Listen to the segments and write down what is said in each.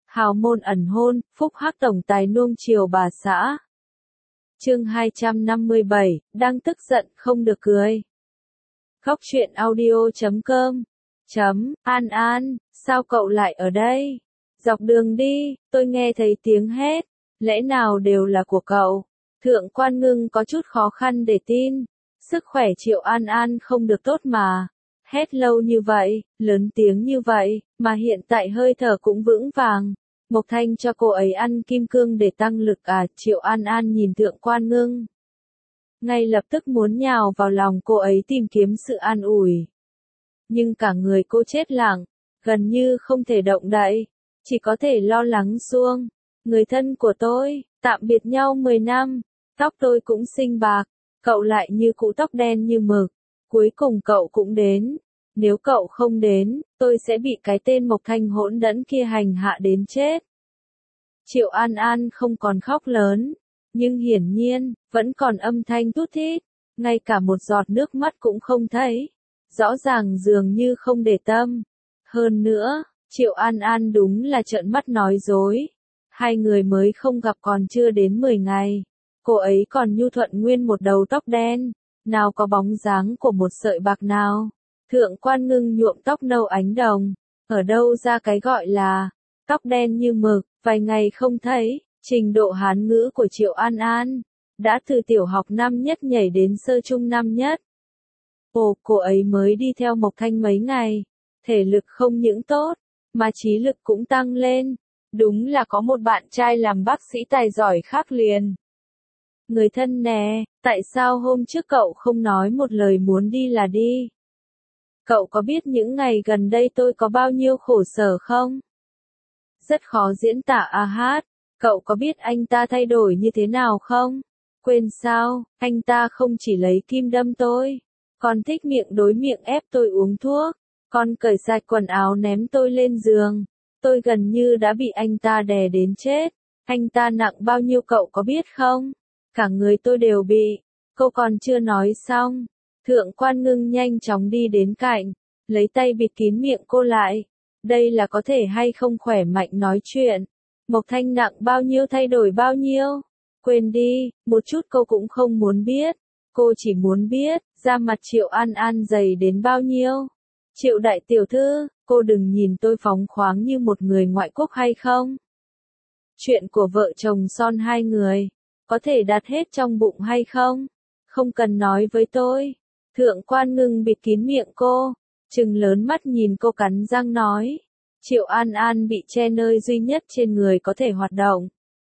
hào môn ẩn hôn, phúc hắc tổng tài nuông chiều bà xã. Chương 257, đang tức giận không được cười. Góc truyện audio.com. An An, sao cậu lại ở đây? Dọc đường đi, tôi nghe thấy tiếng hét, lẽ nào đều là của cậu? Thượng Quan Ngưng có chút khó khăn để tin, sức khỏe Triệu An An không được tốt mà. Hét lâu như vậy, lớn tiếng như vậy, mà hiện tại hơi thở cũng vững vàng. Mộc Thanh cho cô ấy ăn kim cương để tăng lực à? Triệu An An nhìn Thượng Quan Ngưng, ngay lập tức muốn nhào vào lòng cô ấy tìm kiếm sự an ủi. Nhưng cả người cô chết lặng, gần như không thể động đậy, chỉ có thể lo lắng suông. Người thân của tôi, tạm biệt nhau 10 năm, tóc tôi cũng xinh bạc, cậu lại như cũ tóc đen như mực. Cuối cùng cậu cũng đến. Nếu cậu không đến, tôi sẽ bị cái tên Mộc Thanh hỗn đẫn kia hành hạ đến chết. Triệu An An không còn khóc lớn, nhưng hiển nhiên, vẫn còn âm thanh thút thít, ngay cả một giọt nước mắt cũng không thấy. Rõ ràng dường như không để tâm. Hơn nữa, Triệu An An đúng là trợn mắt nói dối. Hai người mới không gặp còn chưa đến 10 ngày. Cô ấy còn nhu thuận nguyên một đầu tóc đen, nào có bóng dáng của một sợi bạc nào. Thượng Quan Ngưng nhuộm tóc nâu ánh đồng, ở đâu ra cái gọi là tóc đen như mực, vài ngày không thấy. Trình độ Hán ngữ của Triệu An An đã từ tiểu học năm nhất nhảy đến sơ trung năm nhất. Ồ, cô ấy mới đi theo Mộc Thanh mấy ngày, thể lực không những tốt, mà trí lực cũng tăng lên. Đúng là có một bạn trai làm bác sĩ tài giỏi khác liền. Người thân nè, tại sao hôm trước cậu không nói một lời muốn đi là đi? Cậu có biết những ngày gần đây tôi có bao nhiêu khổ sở không? Rất khó diễn tả a hát. Cậu có biết anh ta thay đổi như thế nào không? Quên sao, anh ta không chỉ lấy kim đâm tôi, còn thích miệng đối miệng ép tôi uống thuốc, còn cởi sạch quần áo ném tôi lên giường. Tôi gần như đã bị anh ta đè đến chết. Anh ta nặng bao nhiêu cậu có biết không? Cả người tôi đều bị. Cô còn chưa nói xong. Thượng Quan Ngưng nhanh chóng đi đến cạnh, lấy tay bịt kín miệng cô lại. Đây là có thể hay không khỏe mạnh nói chuyện. Mộc Thanh nặng bao nhiêu thay đổi bao nhiêu? Quên đi, một chút cô cũng không muốn biết. Cô chỉ muốn biết, da mặt Triệu An An dày đến bao nhiêu. Triệu đại tiểu thư, cô đừng nhìn tôi phóng khoáng như một người ngoại quốc hay không? Chuyện của vợ chồng son hai người, có thể đặt hết trong bụng hay không? Không cần nói với tôi. Thượng Quan Ngưng bịt kín miệng cô, trừng lớn mắt nhìn cô cắn răng nói. Triệu An An bị che nơi duy nhất trên người có thể hoạt động.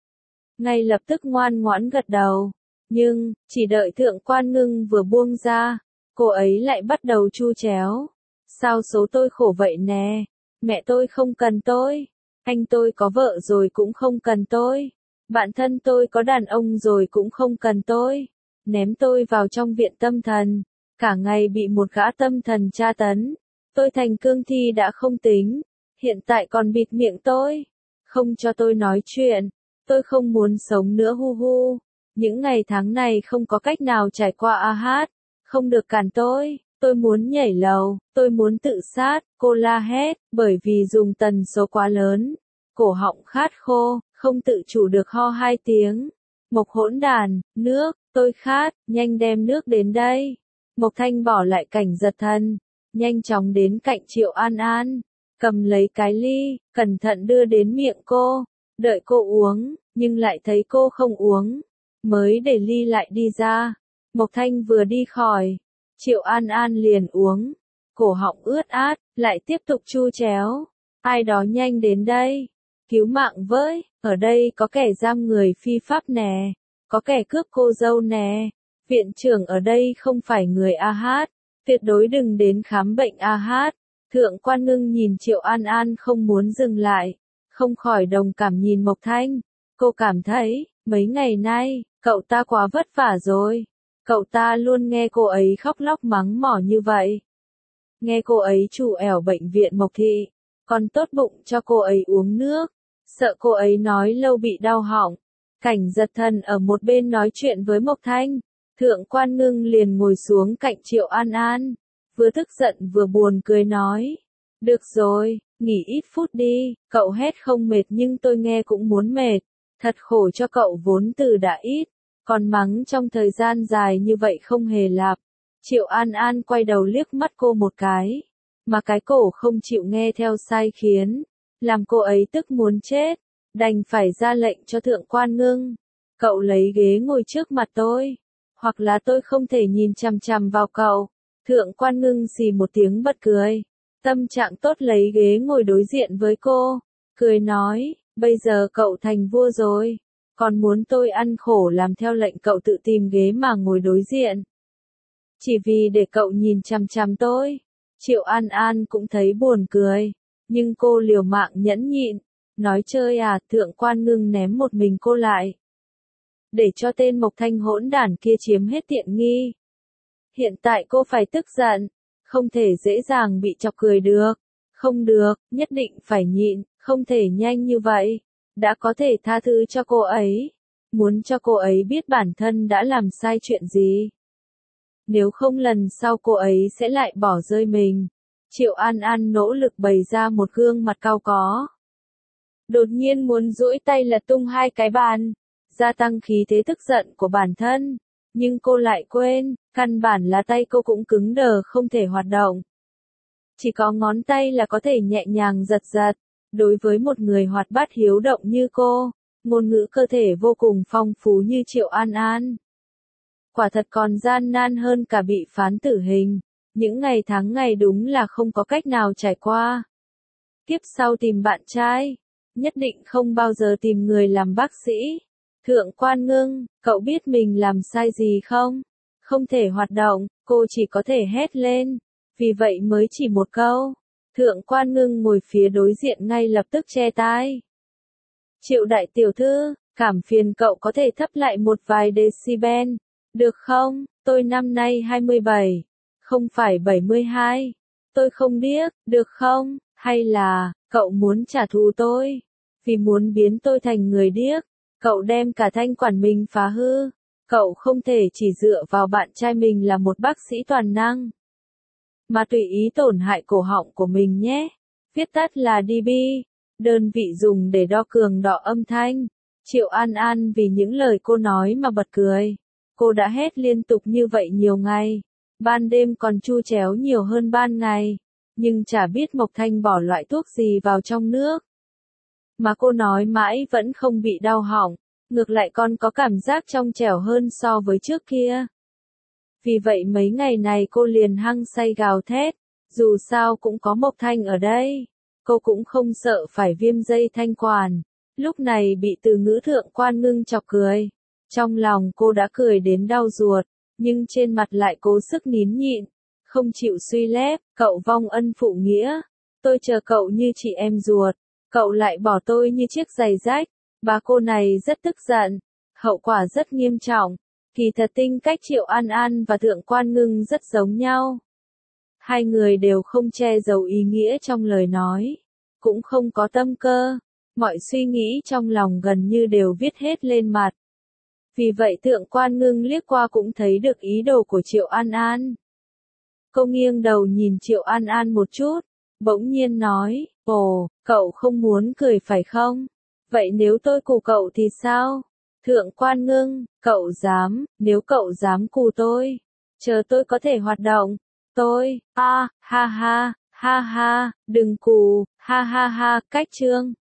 Ngay lập tức ngoan ngoãn gật đầu. Nhưng, chỉ đợi Thượng Quan Ngưng vừa buông ra, cô ấy lại bắt đầu chu chéo. Sao số tôi khổ vậy nè? Mẹ tôi không cần tôi. Anh tôi có vợ rồi cũng không cần tôi. Bạn thân tôi có đàn ông rồi cũng không cần tôi. Ném tôi vào trong viện tâm thần. Cả ngày bị một gã tâm thần tra tấn. Tôi thành cương thi đã không tính. Hiện tại còn bịt miệng tôi. Không cho tôi nói chuyện. Tôi không muốn sống nữa hu hu. Những ngày tháng này không có cách nào trải qua a hát. Không được cản tôi. Tôi muốn nhảy lầu. Tôi muốn tự sát. Cô la hét. Bởi vì dùng tần số quá lớn. Cổ họng khát khô. Không tự chủ được ho 2 tiếng. Mộc hỗn đàn. Nước. Tôi khát. Nhanh đem nước đến đây. Mộc Thanh bỏ lại Cảnh Giật Thần. Nhanh chóng đến cạnh Triệu An An. Cầm lấy cái ly. Cẩn thận đưa đến miệng cô. Đợi cô uống. Nhưng lại thấy cô không uống. Mới để ly lại đi ra. Mộc Thanh vừa đi khỏi. Triệu An An liền uống. Cổ họng ướt át. Lại tiếp tục chu chéo. Ai đó nhanh đến đây. Cứu mạng với. Ở đây có kẻ giam người phi pháp nè. Có kẻ cướp cô dâu nè. Viện trưởng ở đây không phải người a hát. Tuyệt đối đừng đến khám bệnh a hát. Thượng Quan Ngưng nhìn Triệu An An không muốn dừng lại. Không khỏi đồng cảm nhìn Mộc Thanh. Cô cảm thấy, mấy ngày nay, cậu ta quá vất vả rồi. Cậu ta luôn nghe cô ấy khóc lóc mắng mỏ như vậy. Nghe cô ấy trù ẻo bệnh viện Mộc Thị. Còn tốt bụng cho cô ấy uống nước. Sợ cô ấy nói lâu bị đau họng. Cảnh Giật Thần ở một bên nói chuyện với Mộc Thanh. Thượng Quan Ngưng liền ngồi xuống cạnh Triệu An An. Vừa tức giận vừa buồn cười nói. Được rồi, Nghỉ ít phút đi, cậu hét không mệt nhưng tôi nghe cũng muốn mệt. Thật khổ cho cậu vốn từ đã ít, còn mắng trong thời gian dài như vậy không hề lạp. Triệu An An quay đầu liếc mắt cô một cái, mà cái cổ không chịu nghe theo sai khiến, làm cô ấy tức muốn chết, đành phải ra lệnh cho Thượng Quan Ngưng. Cậu lấy ghế ngồi trước mặt tôi, hoặc là tôi không thể nhìn chằm chằm vào cậu. Thượng Quan Ngưng xì một tiếng bật cười, tâm trạng tốt lấy ghế ngồi đối diện với cô, cười nói, bây giờ cậu thành vua rồi, còn muốn tôi ăn khổ làm theo lệnh cậu tự tìm ghế mà ngồi đối diện. Chỉ vì để cậu nhìn chằm chằm tôi. Triệu An An cũng thấy buồn cười, nhưng cô liều mạng nhẫn nhịn, nói chơi à, Thượng Quan Ngưng ném một mình cô lại. Để cho tên Mộc Thanh hỗn đản kia chiếm hết tiện nghi. Hiện tại cô phải tức giận, không thể dễ dàng bị chọc cười được. Không được, nhất định phải nhịn, không thể nhanh như vậy. Đã có thể tha thứ cho cô ấy, muốn cho cô ấy biết bản thân đã làm sai chuyện gì. Nếu không lần sau cô ấy sẽ lại bỏ rơi mình. Triệu An An nỗ lực bày ra một gương mặt cau có. Đột nhiên muốn duỗi tay lật tung hai cái bàn, gia tăng khí thế tức giận của bản thân. Nhưng cô lại quên, căn bản là tay cô cũng cứng đờ không thể hoạt động. Chỉ có ngón tay là có thể nhẹ nhàng giật giật. Đối với một người hoạt bát hiếu động như cô, ngôn ngữ cơ thể vô cùng phong phú như Triệu An An. Quả thật còn gian nan hơn cả bị phán tử hình. Những ngày tháng ngày đúng là không có cách nào trải qua. Kiếp sau tìm bạn trai, nhất định không bao giờ tìm người làm bác sĩ. Thượng Quan Ngưng, cậu biết mình làm sai gì không? Không thể hoạt động, cô chỉ có thể hét lên. Vì vậy mới chỉ một câu. Thượng Quan Ngưng ngồi phía đối diện ngay lập tức che tai. Triệu đại tiểu thư, cảm phiền cậu có thể thấp lại một vài decibel, được không? Tôi năm nay 27, không phải 72. Tôi không điếc, được không? Hay là, cậu muốn trả thù tôi? Vì muốn biến tôi thành người điếc, cậu đem cả thanh quản mình phá hư. Cậu không thể chỉ dựa vào bạn trai mình là một bác sĩ toàn năng, mà tùy ý tổn hại cổ họng của mình nhé. Viết tắt là dB, đơn vị dùng để đo cường độ âm thanh. Triệu An An vì những lời cô nói mà bật cười. Cô đã hét liên tục như vậy nhiều ngày, ban đêm còn chu chéo nhiều hơn ban ngày, nhưng chả biết Mộc Thanh bỏ loại thuốc gì vào trong nước. Mà cô nói mãi vẫn không bị đau họng, ngược lại còn có cảm giác trong trẻo hơn so với trước kia. Vì vậy mấy ngày này cô liền hăng say gào thét, dù sao cũng có Mộc Thanh ở đây, cô cũng không sợ phải viêm dây thanh quản. Lúc này bị từ ngữ Thượng Quan Ngưng chọc cười. Trong lòng cô đã cười đến đau ruột, nhưng trên mặt lại cố sức nín nhịn, không chịu suy lép, cậu vong ân phụ nghĩa. Tôi chờ cậu như chị em ruột, cậu lại bỏ tôi như chiếc giày rách. Bà cô này rất tức giận, hậu quả rất nghiêm trọng. Kỳ thật tính cách Triệu An An và Thượng Quan Ngưng rất giống nhau. Hai người đều không che giấu ý nghĩa trong lời nói, cũng không có tâm cơ, mọi suy nghĩ trong lòng gần như đều viết hết lên mặt. Vì vậy Thượng Quan Ngưng liếc qua cũng thấy được ý đồ của Triệu An An. Cô nghiêng đầu nhìn Triệu An An một chút, bỗng nhiên nói, ồ, cậu không muốn cười phải không? Vậy nếu tôi cù cậu thì sao? Thượng Quan Ngưng, cậu dám, nếu cậu dám cù tôi, chờ tôi có thể hoạt động. Tôi, ha ha, đừng cù, ha ha, cách chương.